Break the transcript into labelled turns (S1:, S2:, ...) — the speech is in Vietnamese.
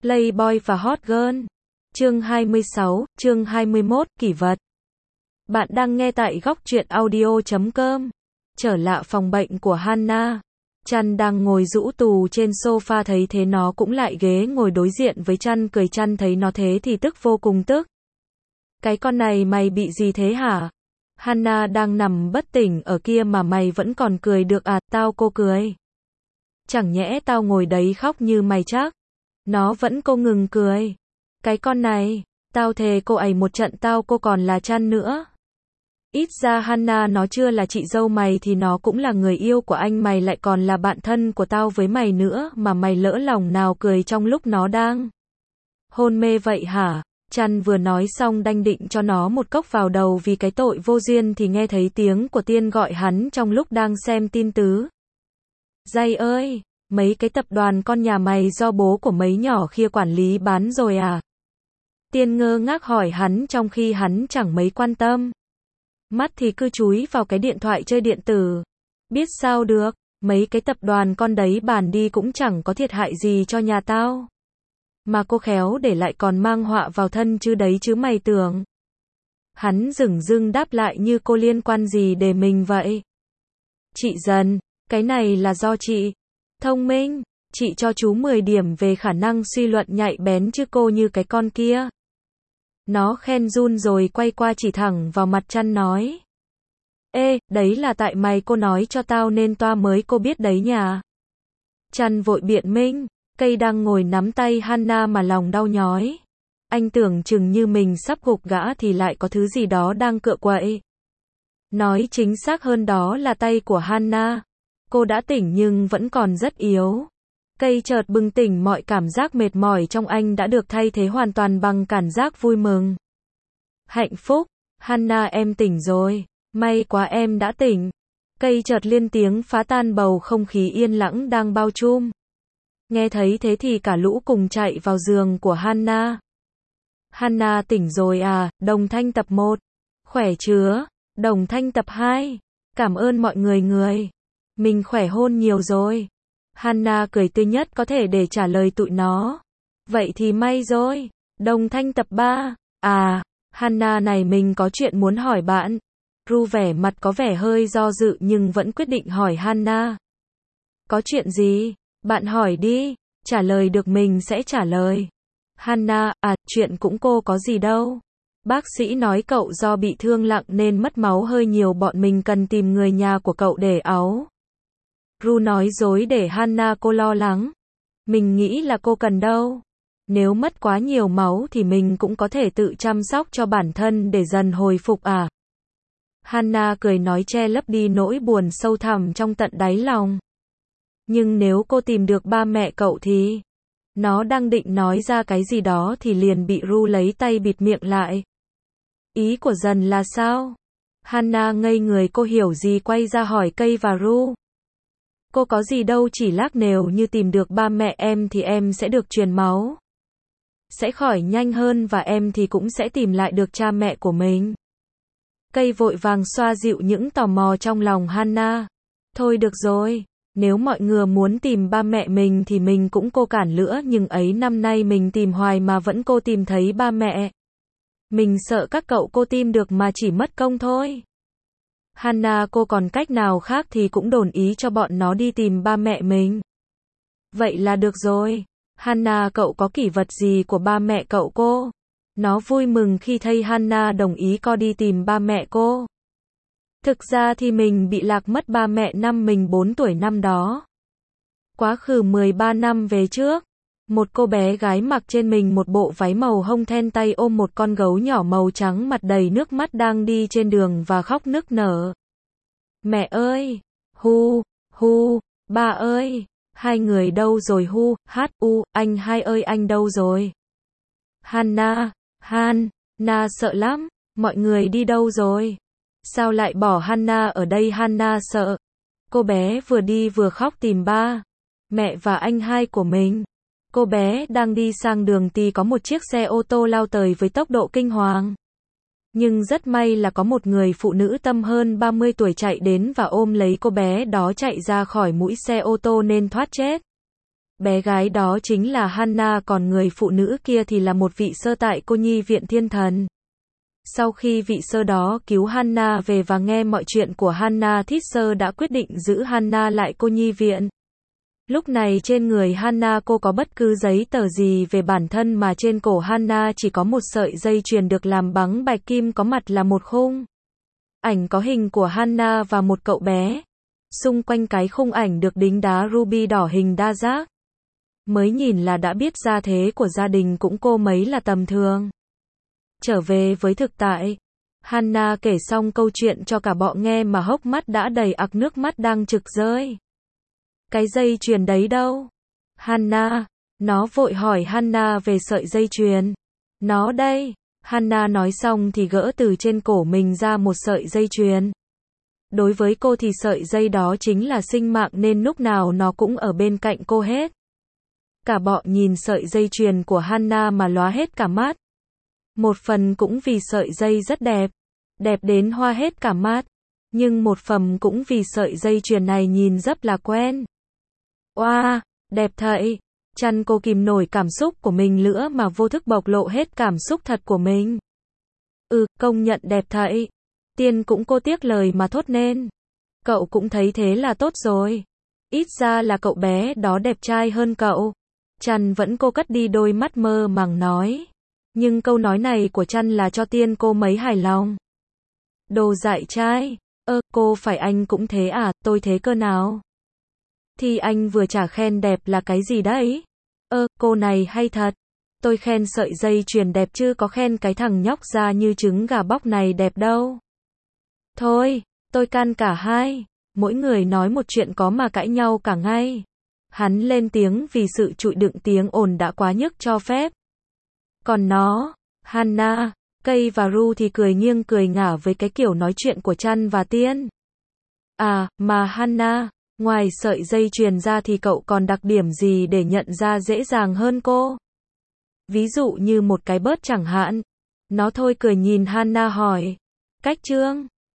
S1: Playboy và Hot Girl. Chương 26, chương 21, kỷ vật. Bạn đang nghe tại góc truyện audio.com. Trở lại phòng bệnh của Hannah. Chan đang ngồi rũ tù trên sofa, thấy thế nó cũng lại ghế ngồi đối diện với Chan cười. Chan thấy nó thế thì tức vô cùng tức. Cái con này mày bị gì thế hả? Hannah đang nằm bất tỉnh ở kia mà mày vẫn còn cười được à? Tao cô cười. Chẳng nhẽ tao ngồi đấy khóc như mày chắc? Nó vẫn cô ngừng cười. Cái con này, tao thề cô ấy một trận tao cô còn là Chan nữa. Ít ra Hannah nó chưa là chị dâu mày thì nó cũng là người yêu của anh mày, lại còn là bạn thân của tao với mày nữa, mà mày lỡ lòng nào cười trong lúc nó đang hôn mê vậy hả? Chan vừa nói xong đanh định cho nó một cốc vào đầu vì cái tội vô duyên thì nghe thấy tiếng của Tiên gọi hắn trong lúc đang xem tin tứ. Dây ơi, mấy cái tập đoàn con nhà mày do bố của mấy nhỏ kia quản lý bán rồi à? Tiên ngơ ngác hỏi hắn trong khi hắn chẳng mấy quan tâm. Mắt thì cứ chúi vào cái điện thoại chơi điện tử. Biết sao được, mấy cái tập đoàn con đấy bàn đi cũng chẳng có thiệt hại gì cho nhà tao. Mà cô khéo để lại còn mang họa vào thân chứ đấy chứ mày tưởng. Hắn dửng dưng đáp lại như cô liên quan gì để mình vậy. Chị dần, cái này là do chị thông minh, chị cho chú 10 điểm về khả năng suy luận nhạy bén chứ cô như cái con kia. Nó khen run rồi quay qua chỉ thẳng vào mặt Chan nói. Ê, đấy là tại mày cô nói cho tao nên toa mới cô biết đấy nhà. Chan vội biện minh, cây đang ngồi nắm tay Hannah mà lòng đau nhói. Anh tưởng chừng như mình sắp gục gã thì lại có thứ gì đó đang cựa quậy. Nói chính xác hơn đó là tay của Hannah. Cô đã tỉnh nhưng vẫn còn rất yếu. Cây chợt bừng tỉnh, mọi cảm giác mệt mỏi trong anh đã được thay thế hoàn toàn bằng cảm giác vui mừng. Hạnh phúc. Hannah em tỉnh rồi. May quá em đã tỉnh. Cây chợt liên tiếng phá tan bầu không khí yên lặng đang bao trùm. Nghe thấy thế thì cả lũ cùng chạy vào giường của Hannah. Hannah tỉnh rồi à? Đồng Thanh tập 1. Khỏe chưa? Đồng Thanh tập 2. Cảm ơn mọi người. Mình khỏe hơn nhiều rồi. Hannah cười tươi nhất có thể để trả lời tụi nó. Vậy thì may rồi. Đồng Thanh tập 3. À, Hannah này mình có chuyện muốn hỏi bạn. Ru vẻ mặt có vẻ hơi do dự nhưng vẫn quyết định hỏi Hannah. Có chuyện gì? Bạn hỏi đi. Trả lời được mình sẽ trả lời. Hannah, chuyện cũng cô có gì đâu. Bác sĩ nói cậu do bị thương nặng nên mất máu hơi nhiều, bọn mình cần tìm người nhà của cậu để áo. Ru nói dối để Hannah cô lo lắng. Mình nghĩ là cô cần đâu. Nếu mất quá nhiều máu thì mình cũng có thể tự chăm sóc cho bản thân để dần hồi phục à. Hannah cười nói che lấp đi nỗi buồn sâu thẳm trong tận đáy lòng. Nhưng nếu cô tìm được ba mẹ cậu thì... Nó đang định nói ra cái gì đó thì liền bị Ru lấy tay bịt miệng lại. Ý của dần là sao? Hannah ngây người, cô hiểu gì quay ra hỏi cây và Ru. Cô có gì đâu, chỉ lác nều như tìm được ba mẹ em thì em sẽ được truyền máu. Sẽ khỏi nhanh hơn và em thì cũng sẽ tìm lại được cha mẹ của mình. Cây vội vàng xoa dịu những tò mò trong lòng Hannah. Thôi được rồi, nếu mọi người muốn tìm ba mẹ mình thì mình cũng cô cản lnữa, nhưng ấy năm nay mình tìm hoài mà vẫn cô tìm thấy ba mẹ. Mình sợ các cậu cô tìm được mà chỉ mất công thôi. Hannah cô còn cách nào khác thì cũng đồn ý cho bọn nó đi tìm ba mẹ mình. Vậy là được rồi. Hannah cậu có kỷ vật gì của ba mẹ cậu cô? Nó vui mừng khi thấy Hannah đồng ý co đi tìm ba mẹ cô. Thực ra thì mình bị lạc mất ba mẹ năm mình 4 tuổi năm đó. Quá khứ 13 năm về trước. Một cô bé gái mặc trên mình một bộ váy màu hông, then tay ôm một con gấu nhỏ màu trắng, mặt đầy nước mắt đang đi trên đường và khóc nức nở. Mẹ ơi! Hu! Hu! Ba ơi! Hai người đâu rồi? Hu! Anh hai ơi, anh đâu rồi? Hannah! Hannah sợ lắm! Mọi người đi đâu rồi? Sao lại bỏ Hannah ở đây? Hannah sợ. Cô bé vừa đi vừa khóc tìm ba, mẹ và anh hai của mình. Cô bé đang đi sang đường thì có một chiếc xe ô tô lao tới với tốc độ kinh hoàng. Nhưng rất may là có một người phụ nữ tầm hơn 30 tuổi chạy đến và ôm lấy cô bé đó chạy ra khỏi mũi xe ô tô nên thoát chết. Bé gái đó chính là Hannah, còn người phụ nữ kia thì là một vị sơ tại cô nhi viện thiên thần. Sau khi vị sơ đó cứu Hannah về và nghe mọi chuyện của Hannah, Thistle đã quyết định giữ Hannah lại cô nhi viện. Lúc này trên người Hannah cô có bất cứ giấy tờ gì về bản thân, mà trên cổ Hannah chỉ có một sợi dây chuyền được làm bằng bạch kim, có mặt là một khung ảnh có hình của Hannah và một cậu bé. Xung quanh cái khung ảnh được đính đá ruby đỏ hình đa giác. Mới nhìn là đã biết gia thế của gia đình cũng cô mấy là tầm thường. Trở về với thực tại, Hannah kể xong câu chuyện cho cả bọn nghe mà hốc mắt đã đầy ặc, nước mắt đang trực rơi. Cái dây chuyền đấy đâu? Hannah, nó vội hỏi Hannah về sợi dây chuyền. Nó đây. Hannah nói xong thì gỡ từ trên cổ mình ra một sợi dây chuyền. Đối với cô thì sợi dây đó chính là sinh mạng, nên lúc nào nó cũng ở bên cạnh cô hết. Cả bọn nhìn sợi dây chuyền của Hannah mà lóa hết cả mắt. Một phần cũng vì sợi dây rất đẹp, đẹp đến hoa hết cả mắt. Nhưng một phần cũng vì sợi dây chuyền này nhìn rất là quen. Oa, đẹp thậy. Chăn cô kìm nổi cảm xúc của mình nữa mà vô thức bộc lộ hết cảm xúc thật của mình. Công nhận đẹp thậy. Tiên cũng cô tiếc lời mà thốt nên. Cậu cũng thấy thế là tốt rồi. Ít ra là cậu bé đó đẹp trai hơn cậu. Chăn vẫn cô cất đi đôi mắt mơ màng nói. Nhưng câu nói này của Chăn là cho Tiên cô mấy hài lòng. Đồ dại trai. Cô phải anh cũng thế à, tôi thế cơ nào? Thì anh vừa chả khen đẹp là cái gì đấy? Cô này hay thật. Tôi khen sợi dây chuyền đẹp chứ có khen cái thằng nhóc da như trứng gà bóc này đẹp đâu. Thôi, tôi can cả hai. Mỗi người nói một chuyện có mà cãi nhau cả ngay. Hắn lên tiếng vì sự chịu đựng tiếng ồn đã quá nhức cho phép. Còn nó, Hannah, Cây và Ru thì cười nghiêng cười ngả với cái kiểu nói chuyện của Chăn và Tiên. Mà Hannah, ngoài sợi dây chuyền ra thì cậu còn đặc điểm gì để nhận ra dễ dàng hơn cô? Ví dụ như một cái bớt chẳng hạn. Nó thôi cười nhìn Hannah hỏi. Cách trương.